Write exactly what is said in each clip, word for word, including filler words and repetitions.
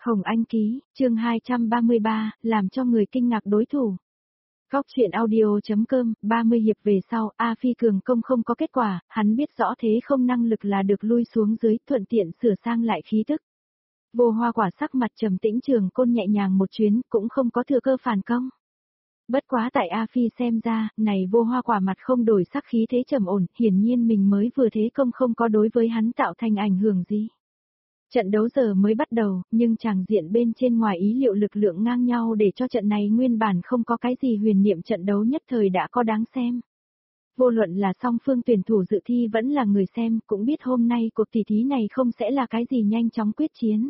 Hồng Anh ký, chương hai trăm ba mươi ba, làm cho người kinh ngạc đối thủ. Góc truyện audio.com, ba mươi hiệp về sau, A Phi cường công không có kết quả, hắn biết rõ thế không năng lực là được lui xuống dưới, thuận tiện sửa sang lại khí tức. Vô Hoa Quả sắc mặt trầm tĩnh, Trường Côn nhẹ nhàng một chuyến, cũng không có thừa cơ phản công. Bất quá tại A Phi xem ra, này Vô Hoa Quả mặt không đổi sắc, khí thế trầm ổn, hiển nhiên mình mới vừa thế công không có đối với hắn tạo thành ảnh hưởng gì. Trận đấu giờ mới bắt đầu, nhưng chàng diện bên trên ngoài ý liệu lực lượng ngang nhau để cho trận này nguyên bản không có cái gì huyền niệm, trận đấu nhất thời đã có đáng xem. Vô luận là song phương tuyển thủ dự thi vẫn là người xem, cũng biết hôm nay cuộc tỷ thí này không sẽ là cái gì nhanh chóng quyết chiến.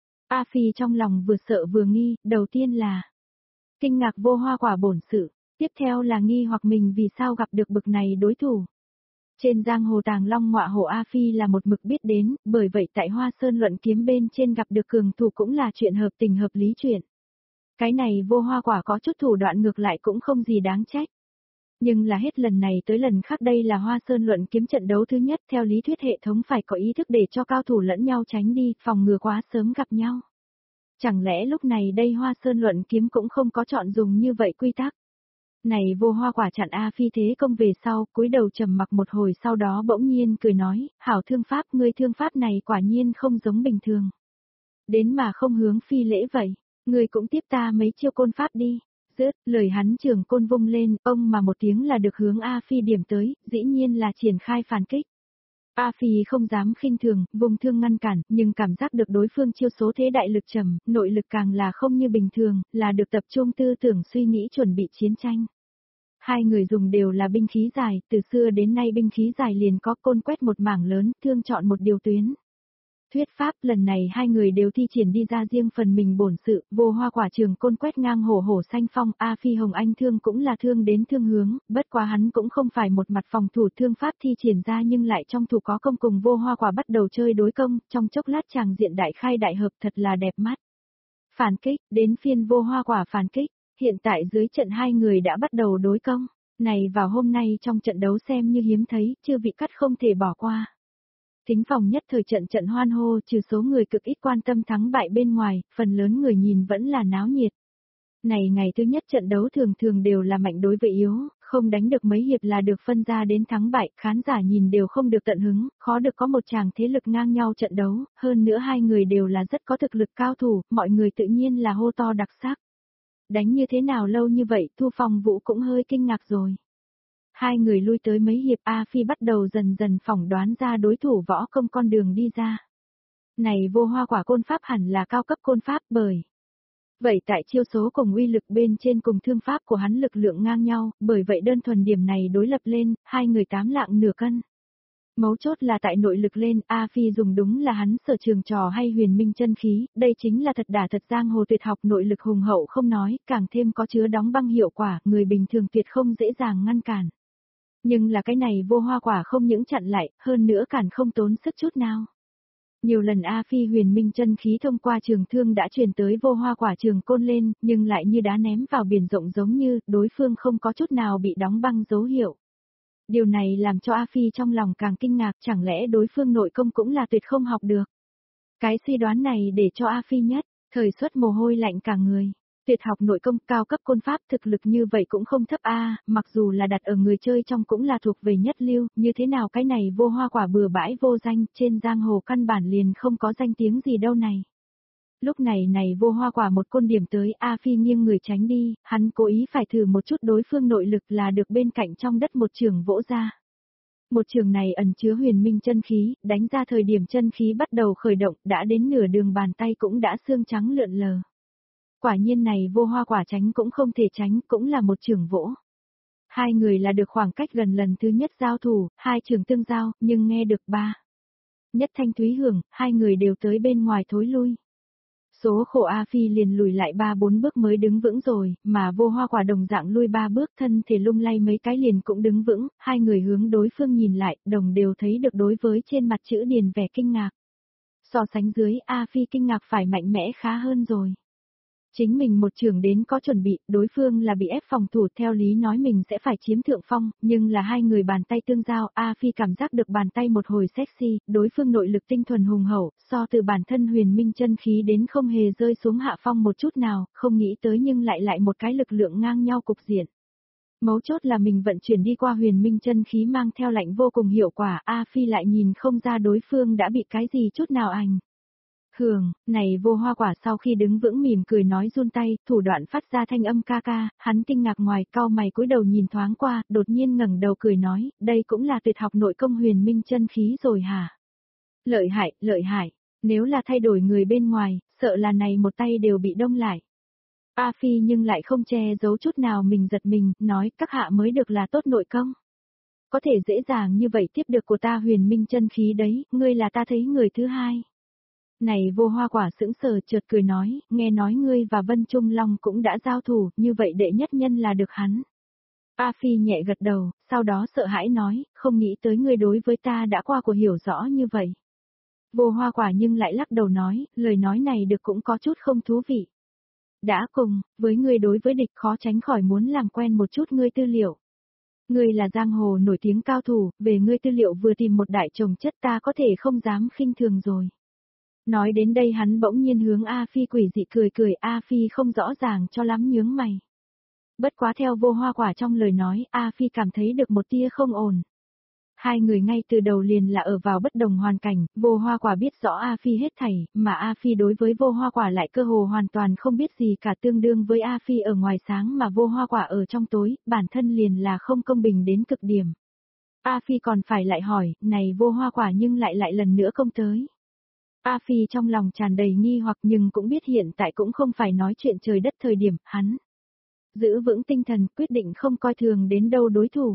A Phi trong lòng vừa sợ vừa nghi, đầu tiên là kinh ngạc Vô Hoa Quả bổn sự, tiếp theo là nghi hoặc mình vì sao gặp được bực này đối thủ. Trên giang hồ tàng long ngọa hổ A Phi là một mực biết đến, bởi vậy tại Hoa Sơn luận kiếm bên trên gặp được cường thủ cũng là chuyện hợp tình hợp lý chuyện. Cái này Vô Hoa Quả có chút thủ đoạn ngược lại cũng không gì đáng trách. Nhưng là hết lần này tới lần khác, đây là Hoa Sơn luận kiếm trận đấu thứ nhất, theo lý thuyết hệ thống phải có ý thức để cho cao thủ lẫn nhau tránh đi, phòng ngừa quá sớm gặp nhau. Chẳng lẽ lúc này đây Hoa Sơn luận kiếm cũng không có chọn dùng như vậy quy tắc? Này Vô Hoa Quả chặn A Phi thế công về sau, cúi đầu trầm mặc một hồi, sau đó bỗng nhiên cười nói, hảo thương pháp, ngươi thương pháp này quả nhiên không giống bình thường. Đến mà không hướng phi lễ vậy, ngươi cũng tiếp ta mấy chiêu côn pháp đi. Dứt lời hắn trường côn vung lên, ông mà một tiếng là được hướng A Phi điểm tới, dĩ nhiên là triển khai phản kích. A Phi không dám khinh thường, vùng thương ngăn cản, nhưng cảm giác được đối phương chiêu số thế đại lực trầm, nội lực càng là không như bình thường, là được tập trung tư tưởng suy nghĩ chuẩn bị chiến tranh. Hai người dùng đều là binh khí dài, từ xưa đến nay binh khí dài liền có côn quét một mảng lớn, thương chọn một điều tuyến. Thuyết pháp lần này hai người đều thi triển đi ra riêng phần mình bổn sự, Vô Hoa Quả trường côn quét ngang hổ hổ xanh phong, A Phi Hồng Anh thương cũng là thương đến thương hướng, bất quá hắn cũng không phải một mặt phòng thủ, thương pháp thi triển ra nhưng lại trong thủ có công, cùng Vô Hoa Quả bắt đầu chơi đối công, trong chốc lát chàng diện đại khai đại hợp thật là đẹp mắt. Phản kích, đến phiên Vô Hoa Quả phản kích, hiện tại dưới trận hai người đã bắt đầu đối công, này vào hôm nay trong trận đấu xem như hiếm thấy, chưa vị cắt không thể bỏ qua. Thính phòng nhất thời trận trận hoan hô, trừ số người cực ít quan tâm thắng bại bên ngoài, phần lớn người nhìn vẫn là náo nhiệt. Này ngày thứ nhất trận đấu thường thường đều là mạnh đối với yếu, không đánh được mấy hiệp là được phân ra đến thắng bại, khán giả nhìn đều không được tận hứng, khó được có một chàng thế lực ngang nhau trận đấu, hơn nữa hai người đều là rất có thực lực cao thủ, mọi người tự nhiên là hô to đặc sắc. Đánh như thế nào lâu như vậy, Thu Phong Vũ cũng hơi kinh ngạc rồi. Hai người lui tới mấy hiệp, A Phi bắt đầu dần dần phỏng đoán ra đối thủ võ công con đường đi ra. Này Vô Hoa Quả côn pháp hẳn là cao cấp côn pháp, bởi vậy tại chiêu số cùng uy lực bên trên cùng thương pháp của hắn lực lượng ngang nhau, bởi vậy đơn thuần điểm này đối lập lên, hai người tám lạng nửa cân. Mấu chốt là tại nội lực lên, A Phi dùng đúng là hắn sở trường trò hay huyền minh chân khí, đây chính là thật đả thật giang hồ tuyệt học, nội lực hùng hậu không nói, càng thêm có chứa đóng băng hiệu quả, người bình thường tuyệt không dễ dàng ngăn cản. Nhưng là cái này Vô Hoa Quả không những chặn lại, hơn nữa cản không tốn sức chút nào. Nhiều lần A Phi huyền minh chân khí thông qua trường thương đã truyền tới Vô Hoa Quả trường côn lên, nhưng lại như đá ném vào biển rộng, giống như đối phương không có chút nào bị đóng băng dấu hiệu. Điều này làm cho A Phi trong lòng càng kinh ngạc, chẳng lẽ đối phương nội công cũng là tuyệt không học được. Cái suy đoán này để cho A Phi nhất thời xuất mồ hôi lạnh cả người. Tuyệt học nội công cao cấp côn pháp, thực lực như vậy cũng không thấp a, mặc dù là đặt ở người chơi trong cũng là thuộc về nhất lưu, như thế nào cái này Vô Hoa Quả bừa bãi vô danh, trên giang hồ căn bản liền không có danh tiếng gì đâu này. Lúc này này Vô Hoa Quả một côn điểm tới, A Phi nghiêng người tránh đi, hắn cố ý phải thử một chút đối phương nội lực là được bên cạnh trong đất một trường vỗ ra. Một trường này ẩn chứa huyền minh chân khí, đánh ra thời điểm chân khí bắt đầu khởi động, đã đến nửa đường bàn tay cũng đã xương trắng lượn lờ. Quả nhiên này Vô Hoa Quả tránh cũng không thể tránh, cũng là một trường vỗ. Hai người là được khoảng cách gần lần thứ nhất giao thủ, hai trường tương giao, nhưng nghe được ba. Nhất thanh thúy hưởng, hai người đều tới bên ngoài thối lui. Số khổ A Phi liền lùi lại ba bốn bước mới đứng vững rồi, mà Vô Hoa Quả đồng dạng lui ba bước, thân thể lung lay mấy cái liền cũng đứng vững, hai người hướng đối phương nhìn lại, đồng đều thấy được đối với trên mặt chữ điền vẻ kinh ngạc. So sánh dưới, A Phi kinh ngạc phải mạnh mẽ khá hơn rồi. Chính mình một trường đến có chuẩn bị, đối phương là bị ép phòng thủ theo lý nói mình sẽ phải chiếm thượng phong, nhưng là hai người bàn tay tương giao, A Phi cảm giác được bàn tay một hồi sexy, đối phương nội lực tinh thuần hùng hậu, so từ bản thân huyền minh chân khí đến không hề rơi xuống hạ phong một chút nào, không nghĩ tới nhưng lại lại một cái lực lượng ngang nhau cục diện. Mấu chốt là mình vận chuyển đi qua huyền minh chân khí mang theo lạnh vô cùng hiệu quả, A Phi lại nhìn không ra đối phương đã bị cái gì chút nào ảnh. Hường, này vô hoa quả sau khi đứng vững mỉm cười nói run tay, thủ đoạn phát ra thanh âm ca ca, hắn kinh ngạc ngoài cau mày cúi đầu nhìn thoáng qua, đột nhiên ngẩng đầu cười nói, đây cũng là tuyệt học nội công huyền minh chân khí rồi hả? Lợi hại, lợi hại, nếu là thay đổi người bên ngoài, sợ là này một tay đều bị đông lại. A Phi nhưng lại không che giấu chút nào mình giật mình, nói các hạ mới được là tốt nội công. Có thể dễ dàng như vậy tiếp được của ta huyền minh chân khí đấy, ngươi là ta thấy người thứ hai. Này vô hoa quả sững sờ chợt cười nói, nghe nói ngươi và Vân Trung Long cũng đã giao thủ, như vậy đệ nhất nhân là được hắn. A Phi nhẹ gật đầu, sau đó sợ hãi nói, không nghĩ tới ngươi đối với ta đã qua của hiểu rõ như vậy. Vô hoa quả nhưng lại lắc đầu nói, lời nói này được cũng có chút không thú vị. Đã cùng, với ngươi đối với địch khó tránh khỏi muốn làm quen một chút ngươi tư liệu. Ngươi là giang hồ nổi tiếng cao thủ, về ngươi tư liệu vừa tìm một đại chồng chất ta có thể không dám khinh thường rồi. Nói đến đây hắn bỗng nhiên hướng A Phi quỷ dị cười cười, A Phi không rõ ràng cho lắm nhướng mày. Bất quá theo vô hoa quả trong lời nói, A Phi cảm thấy được một tia không ổn. Hai người ngay từ đầu liền là ở vào bất đồng hoàn cảnh, vô hoa quả biết rõ A Phi hết thảy, mà A Phi đối với vô hoa quả lại cơ hồ hoàn toàn không biết gì cả, tương đương với A Phi ở ngoài sáng mà vô hoa quả ở trong tối, bản thân liền là không công bình đến cực điểm. A Phi còn phải lại hỏi, này vô hoa quả nhưng lại lại lần nữa công tới. A Phi trong lòng tràn đầy nghi hoặc nhưng cũng biết hiện tại cũng không phải nói chuyện trời đất thời điểm, hắn giữ vững tinh thần quyết định không coi thường đến đâu đối thủ.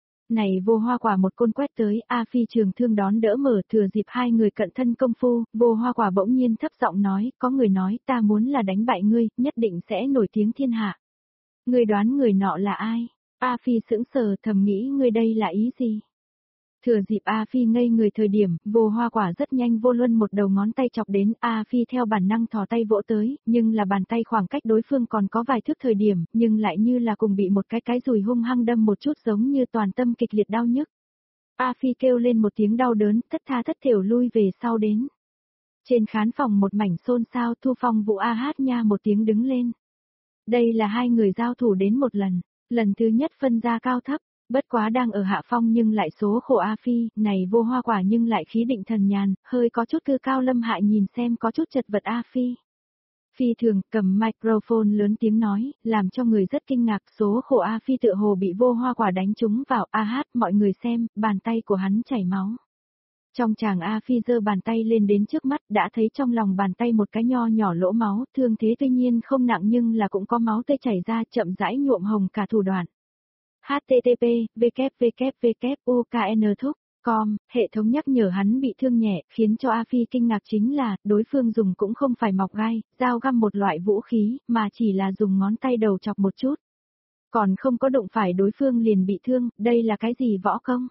Này vô hoa quả một côn quét tới, A Phi trường thương đón đỡ mở thừa dịp hai người cận thân công phu, vô hoa quả bỗng nhiên thấp giọng nói, có người nói ta muốn là đánh bại ngươi, nhất định sẽ nổi tiếng thiên hạ. Ngươi đoán người nọ là ai? A Phi sững sờ thầm nghĩ ngươi đây là ý gì? Thừa dịp A Phi ngây người thời điểm, vô hoa quả rất nhanh vô luân một đầu ngón tay chọc đến, A Phi theo bản năng thò tay vỗ tới, nhưng là bàn tay khoảng cách đối phương còn có vài thước thời điểm, nhưng lại như là cùng bị một cái cái dùi hung hăng đâm một chút giống như toàn tâm kịch liệt đau nhức. A Phi kêu lên một tiếng đau đớn, thất tha thất thểu lui về sau đến. Trên khán phòng một mảnh xôn xao, Thu Phong Vũ A hát nha một tiếng đứng lên. Đây là hai người giao thủ đến một lần, lần thứ nhất phân ra cao thấp. Bất quá đang ở hạ phong nhưng lại số khổ A Phi, này vô hoa quả nhưng lại khí định thần nhàn, hơi có chút cư cao lâm hạ nhìn xem có chút chật vật A Phi. Phi thường cầm microphone lớn tiếng nói, làm cho người rất kinh ngạc, số khổ A Phi tựa hồ bị vô hoa quả đánh trúng vào, A hát mọi người xem, bàn tay của hắn chảy máu. Trong chàng A Phi giơ bàn tay lên đến trước mắt, đã thấy trong lòng bàn tay một cái nho nhỏ lỗ máu, thương thế tuy nhiên không nặng nhưng là cũng có máu tươi chảy ra, chậm rãi nhuộm hồng cả thủ đoạn. H T T P, W W W U K N thúc com, hệ thống nhắc nhở hắn bị thương nhẹ, khiến cho A Phi kinh ngạc chính là, đối phương dùng cũng không phải mọc gai, dao găm một loại vũ khí, mà chỉ là dùng ngón tay đầu chọc một chút. Còn không có đụng phải đối phương liền bị thương, đây là cái gì võ công?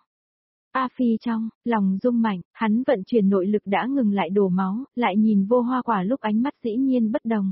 A Phi trong, lòng rung mạnh, hắn vận chuyển nội lực đã ngừng lại đổ máu, lại nhìn vô hoa quả lúc ánh mắt dĩ nhiên bất đồng.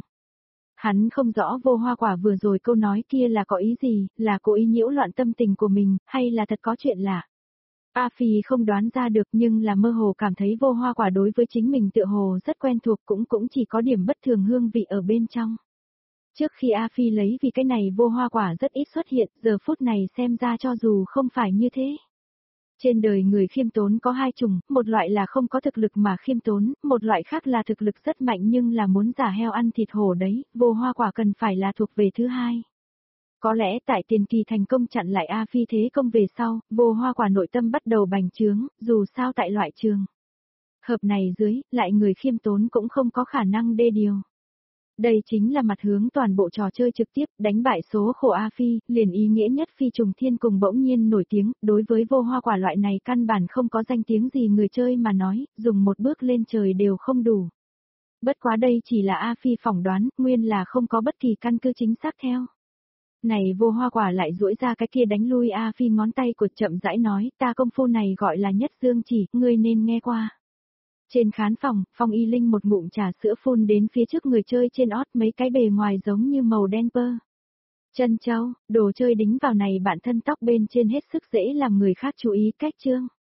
Hắn không rõ vô hoa quả vừa rồi câu nói kia là có ý gì, là cố ý nhiễu loạn tâm tình của mình, hay là thật có chuyện lạ. A Phi không đoán ra được nhưng là mơ hồ cảm thấy vô hoa quả đối với chính mình tựa hồ rất quen thuộc cũng cũng chỉ có điểm bất thường hương vị ở bên trong. Trước khi A Phi lấy vì cái này vô hoa quả rất ít xuất hiện, giờ phút này xem ra cho dù không phải như thế. Trên đời người khiêm tốn có hai chủng, một loại là không có thực lực mà khiêm tốn, một loại khác là thực lực rất mạnh nhưng là muốn giả heo ăn thịt hổ đấy, vô hoa quả cần phải là thuộc về thứ hai. Có lẽ tại tiền kỳ thành công chặn lại A Phi thế công về sau, vô hoa quả nội tâm bắt đầu bành trướng, dù sao tại loại trường hợp này dưới, lại người khiêm tốn cũng không có khả năng đê điều. Đây chính là mặt hướng toàn bộ trò chơi trực tiếp, đánh bại số khổ A Phi, liền ý nghĩa nhất Phi trùng thiên cùng bỗng nhiên nổi tiếng, đối với vô hoa quả loại này căn bản không có danh tiếng gì người chơi mà nói, dùng một bước lên trời đều không đủ. Bất quá đây chỉ là A Phi phỏng đoán, nguyên là không có bất kỳ căn cứ chính xác theo. Này vô hoa quả lại duỗi ra cái kia đánh lui A Phi ngón tay của chậm rãi nói, ta công phu này gọi là nhất dương chỉ, ngươi nên nghe qua. Trên khán phòng, Phong Y Linh một ngụm trà sữa phun đến phía trước người chơi trên ót mấy cái bề ngoài giống như màu đen pơ. Chân châu, đồ chơi đính vào này bản thân tóc bên trên hết sức dễ làm người khác chú ý cách trương.